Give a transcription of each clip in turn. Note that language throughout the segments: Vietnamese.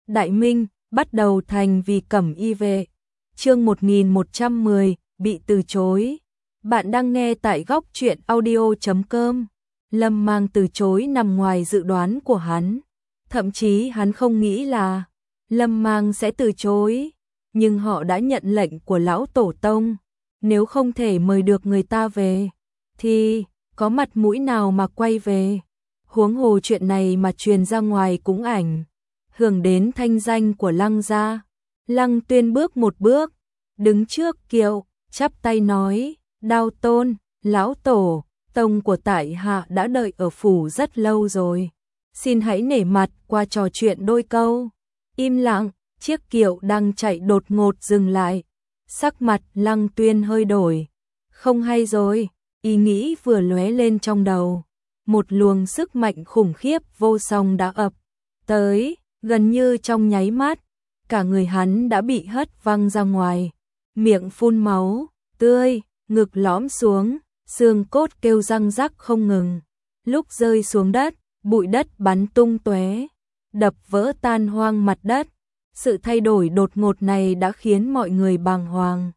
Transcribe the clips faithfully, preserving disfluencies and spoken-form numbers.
Đại Minh, bắt đầu thành vì cẩm y vệ. Chương một nghìn một trăm mười, bị từ chối. Bạn đang nghe tại góc truyện audio chấm com. Lâm Mang từ chối nằm ngoài dự đoán của hắn. Thậm chí hắn không nghĩ là Lâm Mang sẽ từ chối. Nhưng họ đã nhận lệnh của lão tổ tông. Nếu không thể mời được người ta về, thì có mặt mũi nào mà quay về. Huống hồ chuyện này mà truyền ra ngoài cũng ảnh hưởng đến thanh danh của Lăng gia. Lăng Tuyên bước một bước, đứng trước kiệu, chắp tay nói, Đao Tôn, lão tổ, tông của tại hạ đã đợi ở phủ rất lâu rồi. Xin hãy nể mặt qua trò chuyện đôi câu. Im lặng, chiếc kiệu đang chạy đột ngột dừng lại. Sắc mặt Lăng Tuyên hơi đổi. Không hay rồi, ý nghĩ vừa lóe lên trong đầu. Một luồng sức mạnh khủng khiếp vô song đã ập tới, gần như trong nháy mắt, cả người hắn đã bị hất văng ra ngoài, miệng phun máu tươi, ngực lõm xuống, xương cốt kêu răng rắc không ngừng. Lúc rơi xuống đất, bụi đất bắn tung tóe, đập vỡ tan hoang mặt đất. Sự thay đổi đột ngột này đã khiến mọi người bàng hoàng,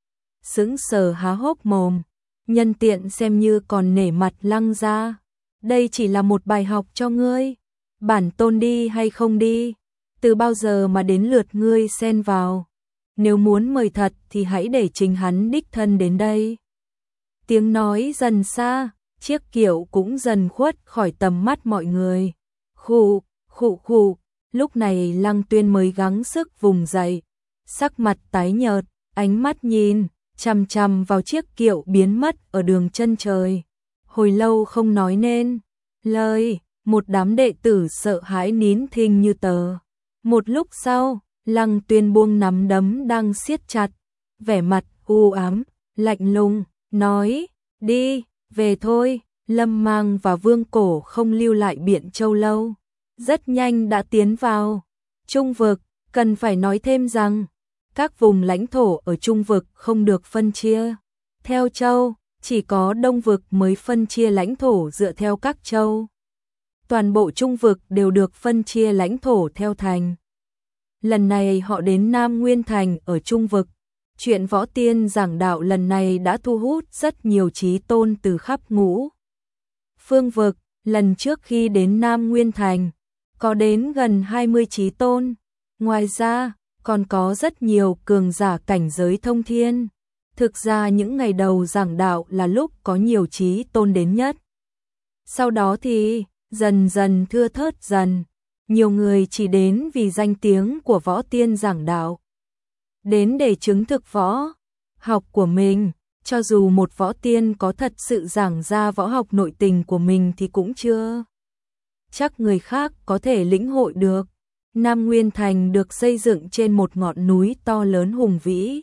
sững sờ há hốc mồm. Nhân tiện xem như còn nể mặt Lăng gia. Đây chỉ là một bài học cho ngươi. Bản tôn đi hay không đi, từ bao giờ mà đến lượt ngươi xen vào. Nếu muốn mời thật thì hãy để chính hắn đích thân đến đây. Tiếng nói dần xa, chiếc kiệu cũng dần khuất khỏi tầm mắt mọi người. Khụ, khụ khụ, lúc này Lăng Tuyên mới gắng sức vùng dậy. Sắc mặt tái nhợt, ánh mắt nhìn chằm chằm vào chiếc kiệu biến mất ở đường chân trời. Hồi lâu không nói nên lời, một đám đệ tử sợ hãi nín thinh như tờ. Một lúc sau, Lăng Tuyên buông nắm đấm đang siết chặt, vẻ mặt u ám, lạnh lùng, nói, đi, về thôi. Lâm Mang và Vương Cổ không lưu lại Biện Châu lâu, rất nhanh đã tiến vào Trung vực. Cần phải nói thêm rằng, các vùng lãnh thổ ở Trung vực không được phân chia theo châu, chỉ có Đông vực mới phân chia lãnh thổ dựa theo các châu. Toàn bộ Trung vực đều được phân chia lãnh thổ theo thành. Lần này họ đến Nam Nguyên Thành ở Trung vực. Chuyện võ tiên giảng đạo lần này đã thu hút rất nhiều chí tôn từ khắp ngũ phương vực. Lần trước khi đến Nam Nguyên Thành, có đến gần hai mươi chí tôn. Ngoài ra, còn có rất nhiều cường giả cảnh giới thông thiên. Thực ra những ngày đầu giảng đạo là lúc có nhiều chí tôn đến nhất. Sau đó thì dần dần thưa thớt dần. Nhiều người chỉ đến vì danh tiếng của võ tiên giảng đạo, đến để chứng thực võ học của mình. Cho dù một võ tiên có thật sự giảng ra võ học nội tình của mình thì cũng chưa chắc người khác có thể lĩnh hội được. Nam Nguyên Thành được xây dựng trên một ngọn núi to lớn hùng vĩ.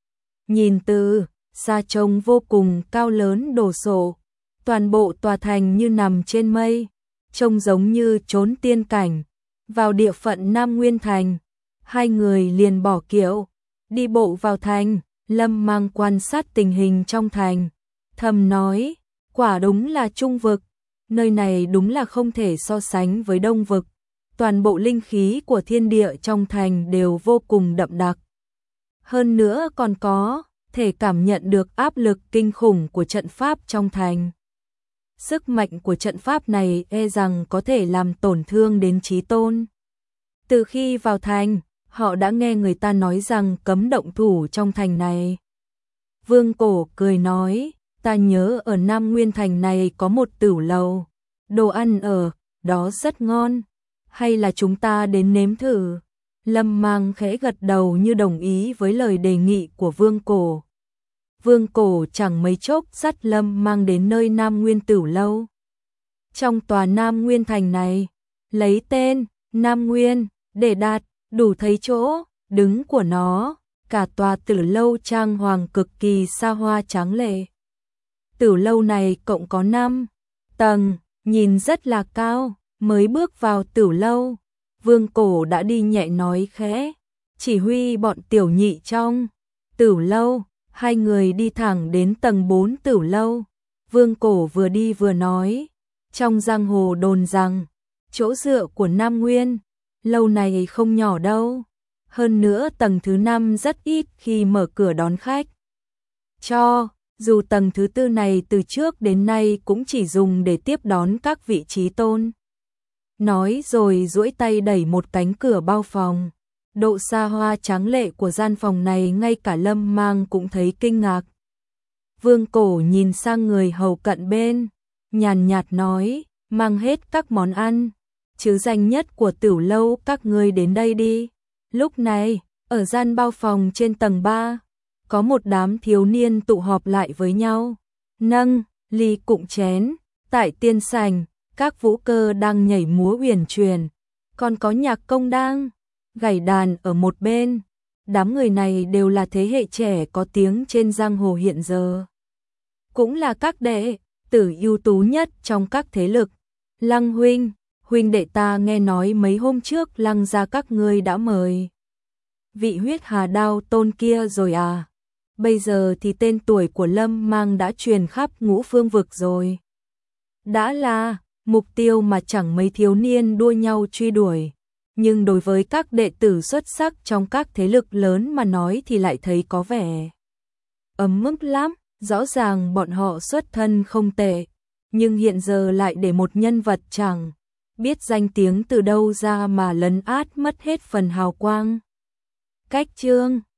Nhìn từ xa trông vô cùng cao lớn đồ sộ. Toàn bộ tòa thành như nằm trên mây, trông giống như chốn tiên cảnh. Vào địa phận Nam Nguyên Thành, hai người liền bỏ kiệu, đi bộ vào thành. Lâm Mang quan sát tình hình trong thành, thầm nói, quả đúng là Trung vực. Nơi này đúng là không thể so sánh với Đông vực. Toàn bộ linh khí của thiên địa trong thành đều vô cùng đậm đặc. Hơn nữa còn có thể cảm nhận được áp lực kinh khủng của trận pháp trong thành. Sức mạnh của trận pháp này e rằng có thể làm tổn thương đến chí tôn. Từ khi vào thành, họ đã nghe người ta nói rằng cấm động thủ trong thành này. Vương Cổ cười nói, ta nhớ ở Nam Nguyên Thành này có một tửu lầu, đồ ăn ở đó rất ngon. Hay là chúng ta đến nếm thử? Lâm Mang khẽ gật đầu như đồng ý với lời đề nghị của Vương Cổ. Vương Cổ chẳng mấy chốc dắt Lâm Mang đến nơi Nam Nguyên Tửu lâu. Trong tòa Nam Nguyên Thành này, lấy tên Nam Nguyên để đạt đủ thấy chỗ đứng của nó. Cả tòa Tử lâu trang hoàng cực kỳ xa hoa tráng lệ. Tử lâu này cộng có năm tầng, nhìn rất là cao. Mới bước vào Tử lâu, Vương Cổ đã đi nhẹ nói khẽ, chỉ huy bọn tiểu nhị trong Tử lâu. Hai người đi thẳng đến tầng bốn Tử lâu. Vương Cổ vừa đi vừa nói, trong giang hồ đồn rằng chỗ dựa của Nam Nguyên lâu này không nhỏ đâu. Hơn nữa tầng thứ năm rất ít khi mở cửa đón khách. Cho, dù tầng thứ tư này từ trước đến nay cũng chỉ dùng để tiếp đón các vị trí tôn. Nói rồi duỗi tay đẩy một cánh cửa bao phòng. Độ xa hoa tráng lệ của gian phòng này ngay cả Lâm Mang cũng thấy kinh ngạc. Vương Cổ nhìn sang người hầu cận bên, nhàn nhạt nói, mang hết các món ăn, chứ danh nhất của Tửu lâu các ngươi đến đây đi. Lúc này, ở gian bao phòng trên tầng ba, có một đám thiếu niên tụ họp lại với nhau, nâng ly cụng chén, tại tiên sảnh, các vũ cơ đang nhảy múa uyển chuyển, còn có nhạc công đang gảy đàn ở một bên. Đám người này đều là thế hệ trẻ có tiếng trên giang hồ hiện giờ, cũng là các đệ tử ưu tú nhất trong các thế lực. Lăng huynh, huynh đệ ta nghe nói mấy hôm trước Lăng gia các ngươi đã mời vị huyết hà đao tôn kia rồi à? Bây giờ thì tên tuổi của Lâm Mang đã truyền khắp ngũ phương vực rồi. Đã là mục tiêu mà chẳng mấy thiếu niên đua nhau truy đuổi, nhưng đối với các đệ tử xuất sắc trong các thế lực lớn mà nói thì lại thấy có vẻ ấm ức lắm. Rõ ràng bọn họ xuất thân không tệ, nhưng hiện giờ lại để một nhân vật chẳng biết danh tiếng từ đâu ra mà lấn át mất hết phần hào quang. Cách chương